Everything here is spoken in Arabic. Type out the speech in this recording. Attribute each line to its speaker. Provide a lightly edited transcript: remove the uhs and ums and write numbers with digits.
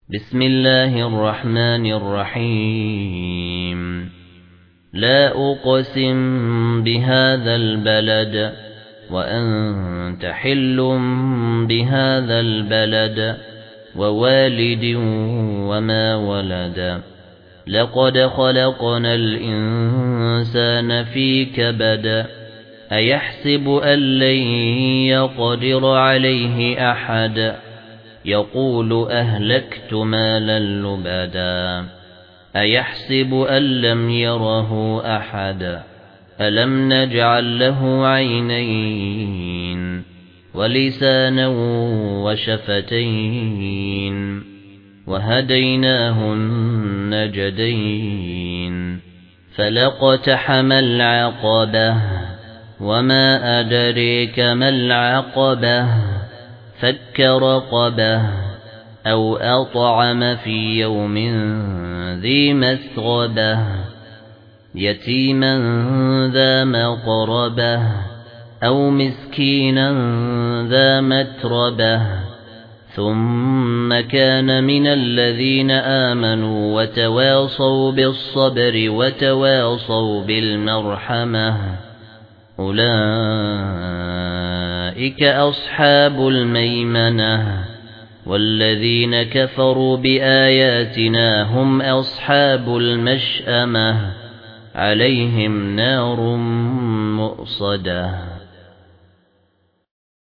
Speaker 1: بسم الله الرحمن الرحيم لا أقسم بهذا البلد وأنت حل بهذا البلد ووالد وما ولد لقد خلقنا الإنسان في كبد أيحسب أن لن يقدر عليه أحد يقول أهلكت مالا لبدا أيحسب أن لم يره أحد ألم نجعل له عينين ولسانا وشفتين وهديناه النجدين فلاقتحم العقبة وما أدريك ما العقبة فك رقبة أو أطعم في يوم ذي مسغبة يتيما ذا مقربة أو مسكينا ذا متربة ثم كان من الذين آمنوا وتواصوا بالصبر وتواصوا بالمرحمة أولئك أصحاب الميمنة والذين كفروا بآياتنا هم أصحاب المشأمة عليهم نار مؤصدة